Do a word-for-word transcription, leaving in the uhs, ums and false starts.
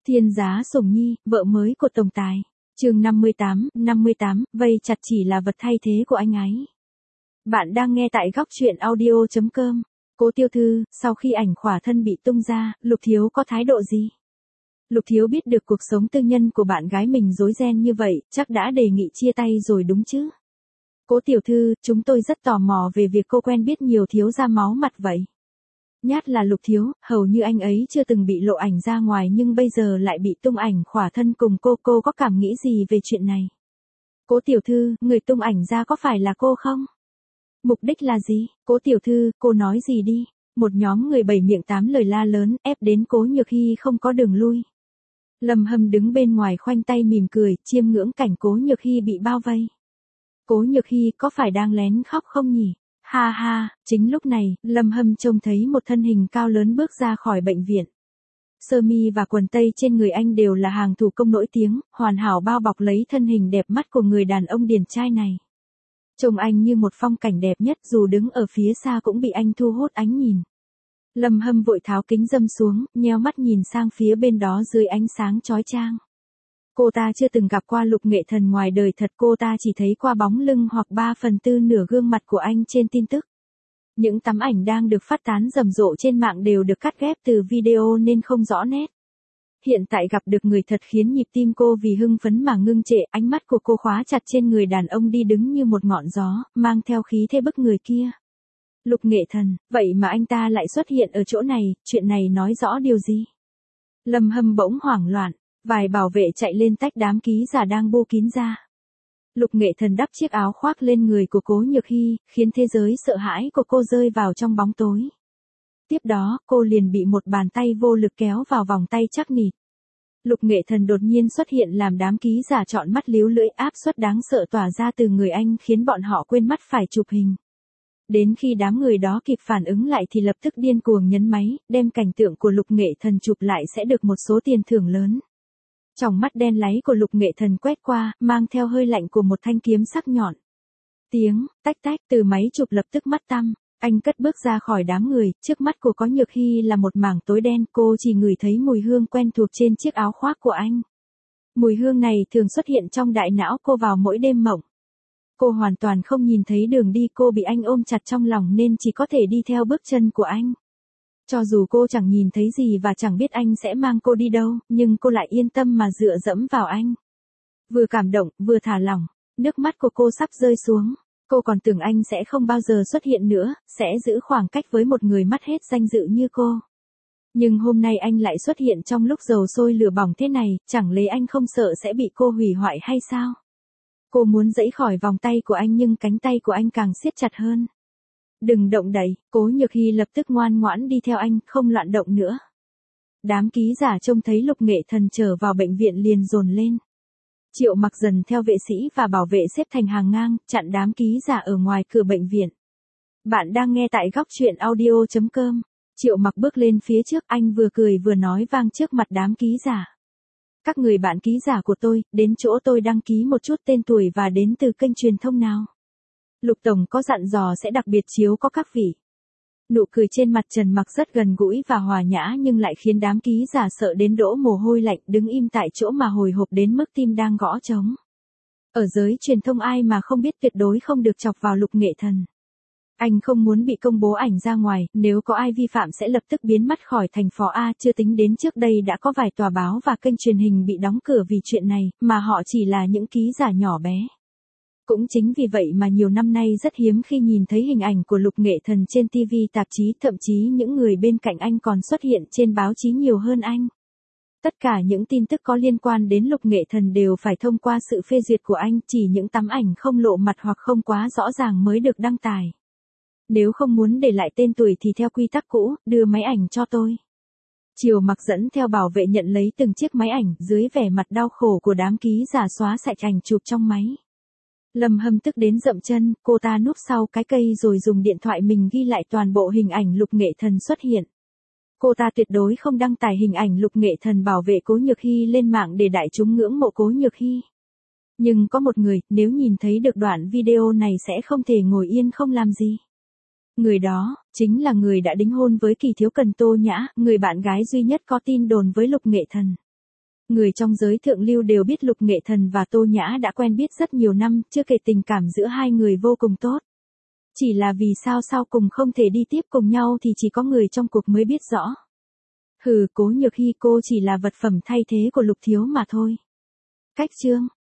Thiên giá sủng nhi, vợ mới của tổng tài. Chương năm mươi tám, năm mươi tám, vây chặt chỉ là vật thay thế của anh ấy. Bạn đang nghe tại góc truyện audio chấm com. Cố tiểu thư, sau khi ảnh khỏa thân bị tung ra, Lục Thiếu có thái độ gì? Lục Thiếu biết được cuộc sống tư nhân của bạn gái mình rối ren như vậy, chắc đã đề nghị chia tay rồi đúng chứ? Cố tiểu thư, chúng tôi rất tò mò về việc cô quen biết nhiều thiếu gia máu mặt vậy. Nhát là Lục Thiếu, hầu như anh ấy chưa từng bị lộ ảnh ra ngoài nhưng bây giờ lại bị tung ảnh khỏa thân cùng cô, cô có cảm nghĩ gì về chuyện này? Cố tiểu thư, người tung ảnh ra có phải là cô không? Mục đích là gì? Cố tiểu thư, cô nói gì đi? Một nhóm người bảy miệng tám lời la lớn, ép đến Cố Nhược Hy không có đường lui. Lâm Hâm đứng bên ngoài khoanh tay mỉm cười, chiêm ngưỡng cảnh Cố Nhược Hy bị bao vây. Cố Nhược Hy có phải đang lén khóc không nhỉ? Ha ha, chính lúc này, Lâm Hâm trông thấy một thân hình cao lớn bước ra khỏi bệnh viện. Sơ mi và quần tây trên người anh đều là hàng thủ công nổi tiếng, hoàn hảo bao bọc lấy thân hình đẹp mắt của người đàn ông điển trai này. Trông anh như một phong cảnh đẹp nhất, dù đứng ở phía xa cũng bị anh thu hút ánh nhìn. Lâm Hâm vội tháo kính râm xuống, nheo mắt nhìn sang phía bên đó dưới ánh sáng chói chang. Cô ta chưa từng gặp qua Lục Nghệ Thần ngoài đời thật, cô ta chỉ thấy qua bóng lưng hoặc ba phần tư nửa gương mặt của anh trên tin tức. Những tấm ảnh đang được phát tán rầm rộ trên mạng đều được cắt ghép từ video nên không rõ nét. Hiện tại gặp được người thật khiến nhịp tim cô vì hưng phấn mà ngưng trệ, ánh mắt của cô khóa chặt trên người đàn ông đi đứng như một ngọn gió, mang theo khí thế bức người kia. Lục Nghệ Thần, vậy mà anh ta lại xuất hiện ở chỗ này, chuyện này nói rõ điều gì? Lâm Hâm bỗng hoảng loạn. Vài bảo vệ chạy lên tách đám ký giả đang bô kín ra. Lục Nghệ Thần đắp chiếc áo khoác lên người của Cố Nhược Hy, khiến thế giới sợ hãi của cô rơi vào trong bóng tối. Tiếp đó, cô liền bị một bàn tay vô lực kéo vào vòng tay chắc nịt. Lục Nghệ Thần đột nhiên xuất hiện làm đám ký giả trọn mắt líu lưỡi, áp suất đáng sợ tỏa ra từ người anh khiến bọn họ quên mất phải chụp hình. Đến khi đám người đó kịp phản ứng lại thì lập tức điên cuồng nhấn máy, đem cảnh tượng của Lục Nghệ Thần chụp lại sẽ được một số tiền thưởng lớn. Tròng mắt đen láy của Lục Nghệ Thần quét qua, mang theo hơi lạnh của một thanh kiếm sắc nhọn. Tiếng, tách tách, từ máy chụp lập tức mắt tăm, anh cất bước ra khỏi đám người, trước mắt của Cố Nhược Hy là một mảng tối đen, cô chỉ ngửi thấy mùi hương quen thuộc trên chiếc áo khoác của anh. Mùi hương này thường xuất hiện trong đại não cô vào mỗi đêm mộng. Cô hoàn toàn không nhìn thấy đường đi, cô bị anh ôm chặt trong lòng nên chỉ có thể đi theo bước chân của anh. Cho dù cô chẳng nhìn thấy gì và chẳng biết anh sẽ mang cô đi đâu, nhưng cô lại yên tâm mà dựa dẫm vào anh. Vừa cảm động, vừa thả lỏng, nước mắt của cô sắp rơi xuống. Cô còn tưởng anh sẽ không bao giờ xuất hiện nữa, sẽ giữ khoảng cách với một người mất hết danh dự như cô. Nhưng hôm nay anh lại xuất hiện trong lúc dầu sôi lửa bỏng thế này, chẳng lẽ anh không sợ sẽ bị cô hủy hoại hay sao? Cô muốn giãy khỏi vòng tay của anh nhưng cánh tay của anh càng siết chặt hơn. Đừng động đậy, Cố Nhược Hy lập tức ngoan ngoãn đi theo anh, không loạn động nữa. Đám ký giả trông thấy Lục Nghệ Thần trở vào bệnh viện liền dồn lên. Triệu Mặc dần theo vệ sĩ và bảo vệ xếp thành hàng ngang, chặn đám ký giả ở ngoài cửa bệnh viện. Bạn đang nghe tại góc truyện audio chấm com. Triệu Mặc bước lên phía trước, anh vừa cười vừa nói vang trước mặt đám ký giả. Các người bạn ký giả của tôi, đến chỗ tôi đăng ký một chút tên tuổi và đến từ kênh truyền thông nào. Lục Tổng có dặn dò sẽ đặc biệt chiếu có các vị. Nụ cười trên mặt Trần Mặc rất gần gũi và hòa nhã nhưng lại khiến đám ký giả sợ đến đổ mồ hôi lạnh, đứng im tại chỗ mà hồi hộp đến mức tim đang gõ trống. Ở giới truyền thông ai mà không biết tuyệt đối không được chọc vào Lục Nghệ Thần. Anh không muốn bị công bố ảnh ra ngoài, nếu có ai vi phạm sẽ lập tức biến mất khỏi thành phố A, chưa tính đến trước đây đã có vài tòa báo và kênh truyền hình bị đóng cửa vì chuyện này, mà họ chỉ là những ký giả nhỏ bé. Cũng chính vì vậy mà nhiều năm nay rất hiếm khi nhìn thấy hình ảnh của Lục Nghệ Thần trên ti vi tạp chí, thậm chí những người bên cạnh anh còn xuất hiện trên báo chí nhiều hơn anh. Tất cả những tin tức có liên quan đến Lục Nghệ Thần đều phải thông qua sự phê duyệt của anh, chỉ những tấm ảnh không lộ mặt hoặc không quá rõ ràng mới được đăng tải. Nếu không muốn để lại tên tuổi thì theo quy tắc cũ, đưa máy ảnh cho tôi. Triệu Mặc dẫn theo bảo vệ nhận lấy từng chiếc máy ảnh, dưới vẻ mặt đau khổ của đám ký giả xóa sạch ảnh chụp trong máy. Lâm Hâm tức đến dậm chân, cô ta núp sau cái cây rồi dùng điện thoại mình ghi lại toàn bộ hình ảnh Lục Nghệ Thần xuất hiện. Cô ta tuyệt đối không đăng tải hình ảnh Lục Nghệ Thần bảo vệ Cố Nhược Hy lên mạng để đại chúng ngưỡng mộ Cố Nhược Hy. Nhưng có một người, nếu nhìn thấy được đoạn video này sẽ không thể ngồi yên không làm gì. Người đó, chính là người đã đính hôn với Kỳ Thiếu Cần Tô Nhã, người bạn gái duy nhất có tin đồn với Lục Nghệ Thần. Người trong giới thượng lưu đều biết Lục Nghệ Thần và Tô Nhã đã quen biết rất nhiều năm, chưa kể tình cảm giữa hai người vô cùng tốt. Chỉ là vì sao sau cùng không thể đi tiếp cùng nhau thì chỉ có người trong cuộc mới biết rõ. Hừ, Cố Nhược Hy cô chỉ là vật phẩm thay thế của Lục Thiếu mà thôi. Cách chương